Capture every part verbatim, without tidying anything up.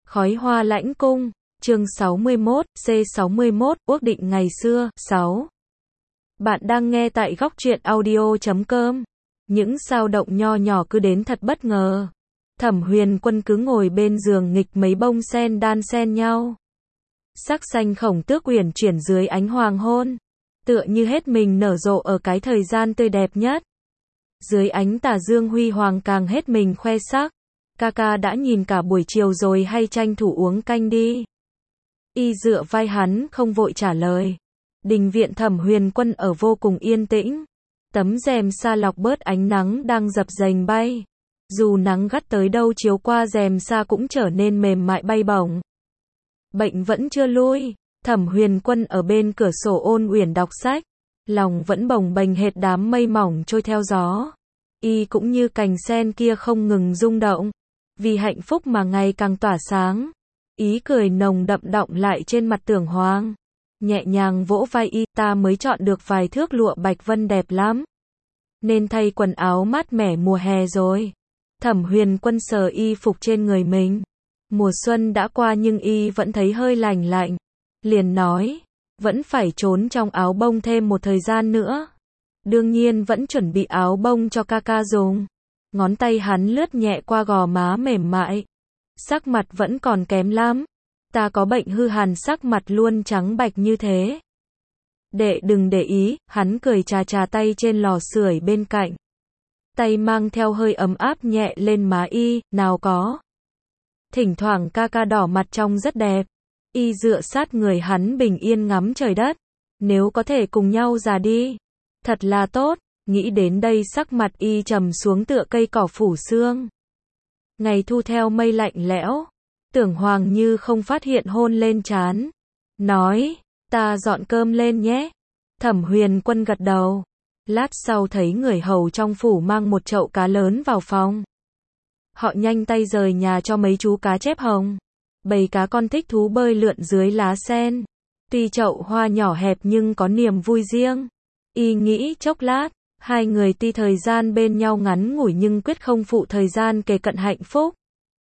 Khói hoa lãnh cung, chương sáu mươi mốt, C sáu mươi mốt, ước định ngày xưa, sáu. Bạn đang nghe tại góc truyện audio chấm com. Những dao động nho nhỏ cứ đến thật bất ngờ. Thẩm Huyền Quân cứ ngồi bên giường nghịch mấy bông sen đan xen nhau. Sắc xanh khổng tước uyển chuyển dưới ánh hoàng hôn, tựa như hết mình nở rộ ở cái thời gian tươi đẹp nhất. Dưới ánh tà dương huy hoàng càng hết mình khoe sắc. Kaka đã nhìn cả buổi chiều rồi hay tranh thủ uống canh đi? Y dựa vai hắn không vội trả lời. Đình viện Thẩm Huyền Quân ở vô cùng yên tĩnh. Tấm rèm sa lọc bớt ánh nắng đang dập dềnh bay. Dù nắng gắt tới đâu chiếu qua rèm sa cũng trở nên mềm mại bay bổng. Bệnh vẫn chưa lui. Thẩm Huyền Quân ở bên cửa sổ ôn uyển đọc sách. Lòng vẫn bồng bềnh hệt đám mây mỏng trôi theo gió. Y cũng như cành sen kia không ngừng rung động. Vì hạnh phúc mà ngày càng tỏa sáng. Ý cười nồng đậm đọng lại trên mặt Tưởng Hoàng. Nhẹ nhàng vỗ vai y, ta mới chọn được vài thước lụa bạch vân đẹp lắm. Nên thay quần áo mát mẻ mùa hè rồi. Thẩm Huyền Quân sờ y phục trên người mình. Mùa xuân đã qua nhưng y vẫn thấy hơi lành lạnh. Liền nói, vẫn phải trốn trong áo bông thêm một thời gian nữa. Đương nhiên vẫn chuẩn bị áo bông cho Kaka dùng. Ngón tay hắn lướt nhẹ qua gò má mềm mại. Sắc mặt vẫn còn kém lắm. Ta có bệnh hư hàn sắc mặt luôn trắng bạch như thế. Đệ đừng để ý, hắn cười chà chà tay trên lò sưởi bên cạnh. Tay mang theo hơi ấm áp nhẹ lên má y, nào có. Thỉnh thoảng Kaka đỏ mặt trông rất đẹp. Y dựa sát người hắn bình yên ngắm trời đất. Nếu có thể cùng nhau già đi, thật là tốt. Nghĩ đến đây sắc mặt y trầm xuống tựa cây cỏ phủ sương. Ngày thu theo mây lạnh lẽo. Tưởng Hoàng như không phát hiện hôn lên trán. Nói, ta dọn cơm lên nhé. Thẩm Huyền Quân gật đầu. Lát sau thấy người hầu trong phủ mang một chậu cá lớn vào phòng. Họ nhanh tay rời nhà cho mấy chú cá chép hồng. Bầy cá con thích thú bơi lượn dưới lá sen. Tuy chậu hoa nhỏ hẹp nhưng có niềm vui riêng. Y nghĩ chốc lát. Hai người tuy thời gian bên nhau ngắn ngủi nhưng quyết không phụ thời gian kề cận hạnh phúc.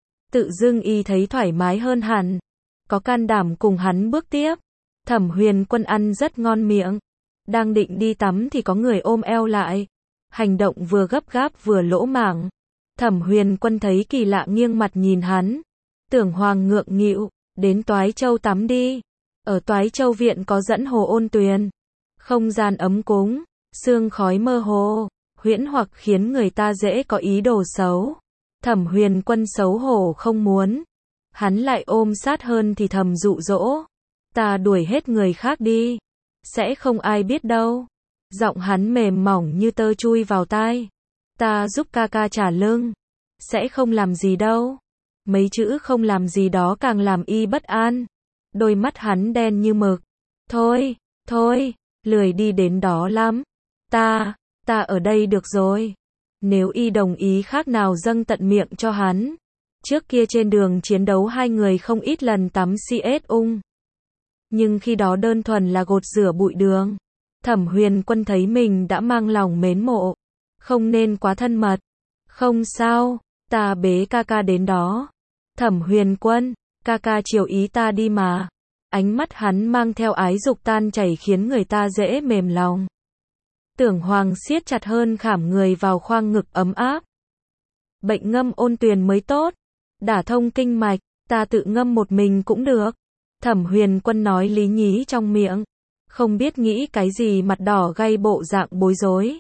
Tự dưng y thấy thoải mái hơn hẳn. Có can đảm cùng hắn bước tiếp. Thẩm Huyền Quân ăn rất ngon miệng. Đang định đi tắm thì có người ôm eo lại. Hành động vừa gấp gáp vừa lỗ mảng. Thẩm Huyền Quân thấy kỳ lạ nghiêng mặt nhìn hắn. Tưởng Hoàng ngượng nghịu, đến Toái Châu tắm đi. Ở Toái Châu viện có dẫn hồ ôn tuyền. Không gian ấm cúng. Sương khói mơ hồ, huyễn hoặc khiến người ta dễ có ý đồ xấu. Thẩm Huyền Quân xấu hổ không muốn. Hắn lại ôm sát hơn thì thầm dụ dỗ. Ta đuổi hết người khác đi. Sẽ không ai biết đâu. Giọng hắn mềm mỏng như tơ chui vào tai. Ta giúp Kaka trả lưng. Sẽ không làm gì đâu. Mấy chữ không làm gì đó càng làm y bất an. Đôi mắt hắn đen như mực. Thôi, thôi, lười đi đến đó lắm. Ta, ta ở đây được rồi. Nếu y đồng ý khác nào dâng tận miệng cho hắn. Trước kia trên đường chiến đấu hai người không ít lần tắm xê ét ung. Nhưng khi đó đơn thuần là gột rửa bụi đường. Thẩm Huyền Quân thấy mình đã mang lòng mến mộ. Không nên quá thân mật. Không sao, ta bế Kaka đến đó. Thẩm Huyền Quân, Kaka chiều ý ta đi mà. Ánh mắt hắn mang theo ái dục tan chảy khiến người ta dễ mềm lòng. Tưởng Hoàng siết chặt hơn khảm người vào khoang ngực ấm áp. Bệnh ngâm ôn tuyền mới tốt. Đả thông kinh mạch, ta tự ngâm một mình cũng được. Thẩm Huyền Quân nói lý nhí trong miệng. Không biết nghĩ cái gì mặt đỏ gay bộ dạng bối rối.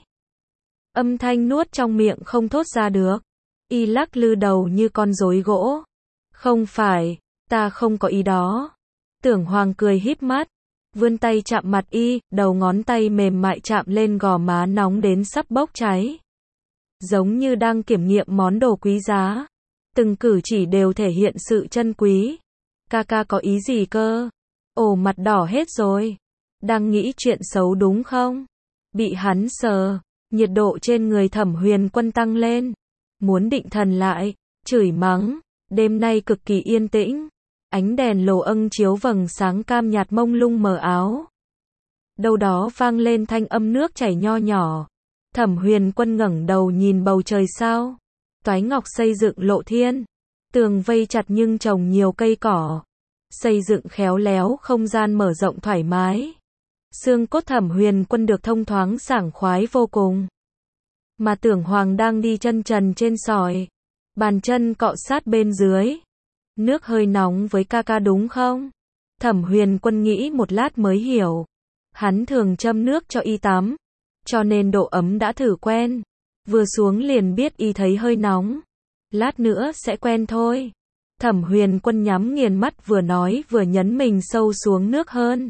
Âm thanh nuốt trong miệng không thốt ra được. Y lắc lư đầu như con rối gỗ. Không phải, ta không có ý đó. Tưởng Hoàng cười híp mắt. Vươn tay chạm mặt y, đầu ngón tay mềm mại chạm lên gò má nóng đến sắp bốc cháy. Giống như đang kiểm nghiệm món đồ quý giá. Từng cử chỉ đều thể hiện sự chân quý. Kaka có ý gì cơ? Ồ, mặt đỏ hết rồi. Đang nghĩ chuyện xấu đúng không? Bị hắn sờ. Nhiệt độ trên người Thẩm Huyền Quân tăng lên. Muốn định thần lại. Chửi mắng. Đêm nay cực kỳ yên tĩnh. Ánh đèn lồ âng chiếu vầng sáng cam nhạt mông lung mờ áo. Đâu đó vang lên thanh âm nước chảy nho nhỏ. Thẩm Huyền Quân ngẩng đầu nhìn bầu trời sao. Toái ngọc xây dựng lộ thiên. Tường vây chặt nhưng trồng nhiều cây cỏ. Xây dựng khéo léo, không gian mở rộng thoải mái. Xương cốt Thẩm Huyền Quân được thông thoáng sảng khoái vô cùng. Mà Tưởng Hoàng đang đi chân trần trên sỏi. Bàn chân cọ sát bên dưới. Nước hơi nóng với ca ca đúng không? Thẩm Huyền Quân nghĩ một lát mới hiểu. Hắn thường châm nước cho y tắm. Cho nên độ ấm đã thử quen. Vừa xuống liền biết y thấy hơi nóng. Lát nữa sẽ quen thôi. Thẩm Huyền Quân nhắm nghiền mắt vừa nói vừa nhấn mình sâu xuống nước hơn.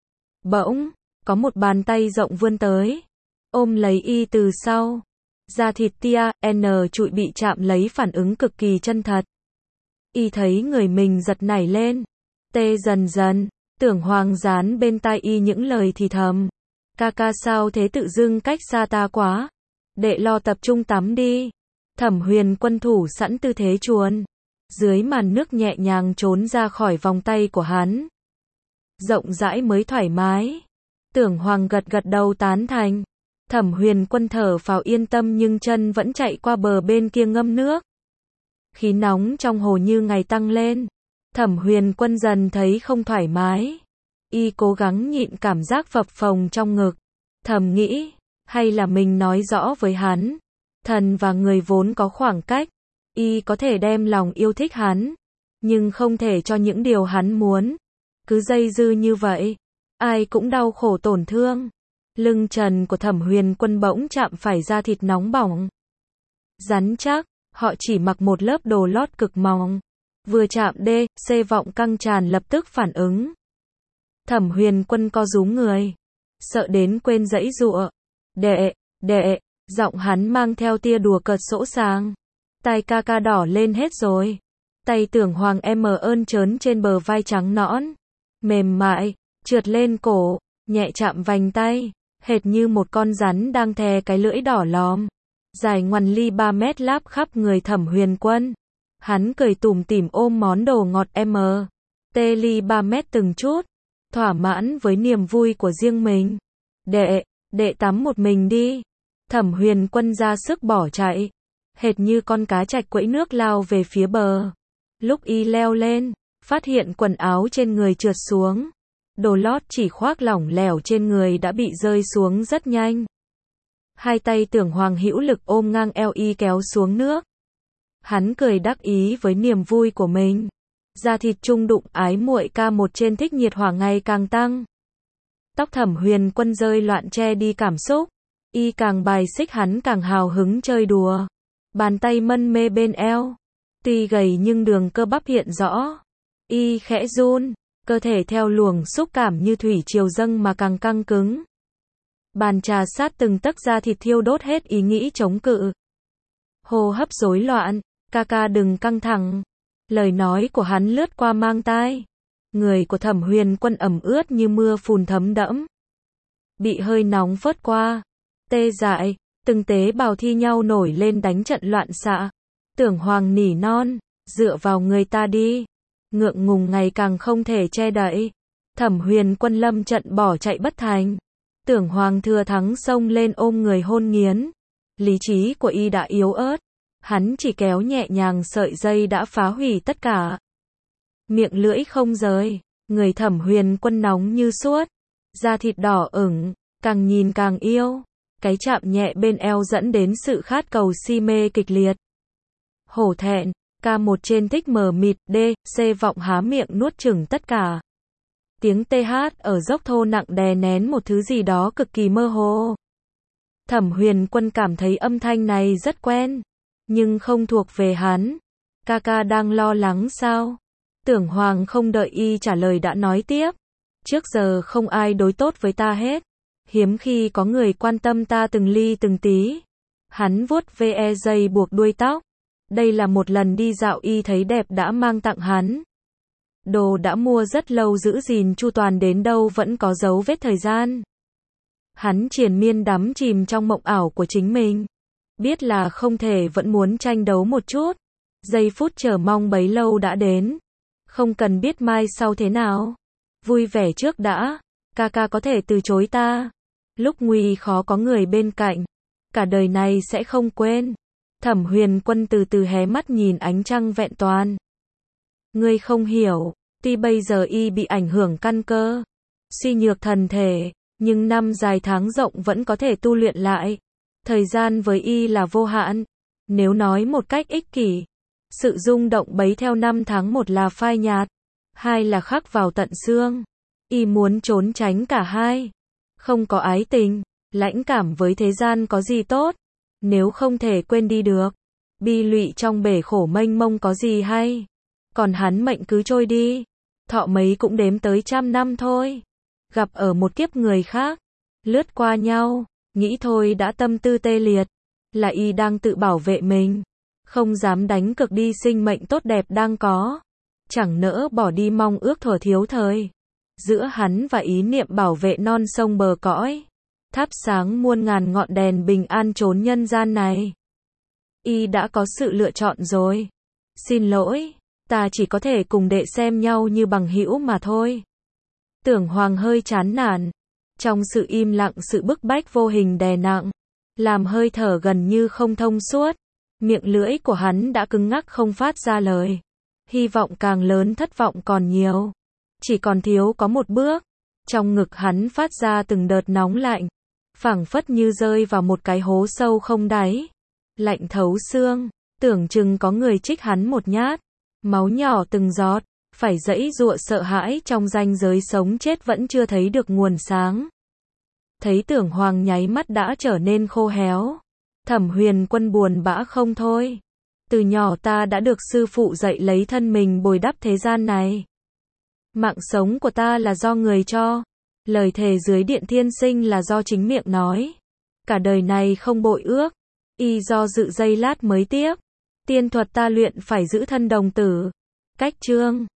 Bỗng, có một bàn tay rộng vươn tới. Ôm lấy y từ sau. Da thịt tia, n trụi bị chạm lấy phản ứng cực kỳ chân thật. Y thấy người mình giật nảy lên. Tê dần dần, Tưởng Hoàng dán bên tai y những lời thì thầm. Ca ca sao thế tự dưng cách xa ta quá. Đệ lo tập trung tắm đi. Thẩm Huyền Quân thủ sẵn tư thế chuồn. Dưới màn nước nhẹ nhàng trốn ra khỏi vòng tay của hắn. Rộng rãi mới thoải mái. Tưởng Hoàng gật gật đầu tán thành. Thẩm Huyền Quân thở phào yên tâm nhưng chân vẫn chạy qua bờ bên kia ngâm nước. Khí nóng trong hồ như ngày tăng lên. Thẩm Huyền Quân dần thấy không thoải mái. Y cố gắng nhịn cảm giác phập phồng trong ngực. Thầm nghĩ, hay là mình nói rõ với hắn. Thần và người vốn có khoảng cách. Y có thể đem lòng yêu thích hắn. Nhưng không thể cho những điều hắn muốn. Cứ dây dưa như vậy. Ai cũng đau khổ tổn thương. Lưng trần của Thẩm Huyền Quân bỗng chạm phải da thịt nóng bỏng. Rắn chắc, họ chỉ mặc một lớp đồ lót cực mỏng. Vừa chạm D, C vọng căng tràn lập tức phản ứng. Thẩm Huyền Quân co rúm người. Sợ đến quên giãy giụa. Đệ, đệ, giọng hắn mang theo tia đùa cợt sỗ sàng. Tai ca ca đỏ lên hết rồi. Tay Tưởng Hoàng em ơn trớn trên bờ vai trắng nõn. Mềm mại, trượt lên cổ, nhẹ chạm vành tay. Hệt như một con rắn đang thè cái lưỡi đỏ lòm. Dài ngoằn ly ba mét láp khắp người Thẩm Huyền Quân. Hắn cười tủm tỉm ôm món đồ ngọt M. Tê ly ba mét từng chút. Thỏa mãn với niềm vui của riêng mình. Đệ, đệ tắm một mình đi. Thẩm Huyền Quân ra sức bỏ chạy. Hệt như con cá trạch quẫy nước lao về phía bờ. Lúc y leo lên, phát hiện quần áo trên người trượt xuống. Đồ lót chỉ khoác lỏng lẻo trên người đã bị rơi xuống rất nhanh. Hai tay Tưởng Hoàng hữu lực ôm ngang eo y kéo xuống nước. Hắn cười đắc ý với niềm vui của mình. Da thịt chung đụng ái muội ca một trên thích nhiệt hỏa ngày càng tăng. Tóc Thẩm Huyền Quân rơi loạn che đi cảm xúc. Y càng bài xích hắn càng hào hứng chơi đùa. Bàn tay mân mê bên eo. Tuy gầy nhưng đường cơ bắp hiện rõ. Y khẽ run. Cơ thể theo luồng xúc cảm như thủy triều dâng mà càng căng cứng. Bàn trà sát từng tấc da thịt thiêu đốt hết ý nghĩ chống cự. Hô hấp rối loạn. Ca ca đừng căng thẳng. Lời nói của hắn lướt qua mang tai. Người của Thẩm Huyền Quân ẩm ướt như mưa phùn thấm đẫm. Bị hơi nóng phớt qua. Tê dại. Từng tế bào thi nhau nổi lên đánh trận loạn xạ. Tưởng Hoàng nỉ non. Dựa vào người ta đi. Ngượng ngùng ngày càng không thể che đậy. Thẩm Huyền Quân lâm trận bỏ chạy bất thành. Tưởng Hoàng thừa thắng xông lên ôm người hôn nghiến. Lý trí của y đã yếu ớt. Hắn chỉ kéo nhẹ nhàng sợi dây đã phá hủy tất cả. Miệng lưỡi không rời. Người Thẩm Huyền Quân nóng như suốt. Da thịt đỏ ửng. Càng nhìn càng yêu. Cái chạm nhẹ bên eo dẫn đến sự khát cầu si mê kịch liệt. Hổ thẹn. Ca một trên thích mờ mịt. D, C vọng há miệng nuốt chửng tất cả. Tiếng tê hát ở dốc thô nặng đè nén một thứ gì đó cực kỳ mơ hồ. Thẩm Huyền Quân cảm thấy âm thanh này rất quen. Nhưng không thuộc về hắn. Ca ca đang lo lắng sao? Tưởng Hoàng không đợi y trả lời đã nói tiếp. Trước giờ không ai đối tốt với ta hết. Hiếm khi có người quan tâm ta từng ly từng tí. Hắn vuốt ve dây buộc đuôi tóc. Đây là một lần đi dạo y thấy đẹp đã mang tặng hắn. Đồ đã mua rất lâu giữ gìn chu toàn đến đâu vẫn có dấu vết thời gian. Hắn triền miên đắm chìm trong mộng ảo của chính mình. Biết là không thể vẫn muốn tranh đấu một chút. Giây phút chờ mong bấy lâu đã đến. Không cần biết mai sau thế nào. Vui vẻ trước đã. Ca ca có thể từ chối ta. Lúc nguy khó có người bên cạnh. Cả đời này sẽ không quên. Thẩm Huyền Quân từ từ hé mắt nhìn ánh trăng vẹn toàn. Ngươi không hiểu, tuy bây giờ y bị ảnh hưởng căn cơ, suy nhược thần thể, nhưng năm dài tháng rộng vẫn có thể tu luyện lại. Thời gian với y là vô hạn. Nếu nói một cách ích kỷ, sự rung động bấy theo năm tháng, một là phai nhạt, hai là khắc vào tận xương. Y muốn trốn tránh cả hai. Không có ái tình, lãnh cảm với thế gian có gì tốt, nếu không thể quên đi được. Bi lụy trong bể khổ mênh mông có gì hay. Còn hắn mệnh cứ trôi đi, thọ mấy cũng đếm tới trăm năm thôi. Gặp ở một kiếp người khác, lướt qua nhau, nghĩ thôi đã tâm tư tê liệt. Là y đang tự bảo vệ mình, không dám đánh cược đi sinh mệnh tốt đẹp đang có. Chẳng nỡ bỏ đi mong ước thuở thiếu thời. Giữa hắn và ý niệm bảo vệ non sông bờ cõi, thắp sáng muôn ngàn ngọn đèn bình an trốn nhân gian này. Y đã có sự lựa chọn rồi. Xin lỗi, ta chỉ có thể cùng đệ xem nhau như bằng hữu mà thôi. Tưởng Hoàng hơi chán nản. Trong sự im lặng, sự bức bách vô hình đè nặng, làm hơi thở gần như không thông suốt. Miệng lưỡi của hắn đã cứng ngắc không phát ra lời. Hy vọng càng lớn, thất vọng còn nhiều. Chỉ còn thiếu có một bước. Trong ngực hắn phát ra từng đợt nóng lạnh, phảng phất như rơi vào một cái hố sâu không đáy. Lạnh thấu xương, tưởng chừng có người trích hắn một nhát. Máu nhỏ từng giọt, phải giãy giụa sợ hãi trong ranh giới sống chết vẫn chưa thấy được nguồn sáng. Thấy Tưởng Hoàng nháy mắt đã trở nên khô héo. Thẩm Huyền Quân buồn bã không thôi. Từ nhỏ ta đã được sư phụ dạy lấy thân mình bồi đắp thế gian này. Mạng sống của ta là do người cho. Lời thề dưới điện thiên sinh là do chính miệng nói. Cả đời này không bội ước. Y do dự giây lát mới tiếc. Tiên thuật ta luyện phải giữ thân đồng tử. Cách chương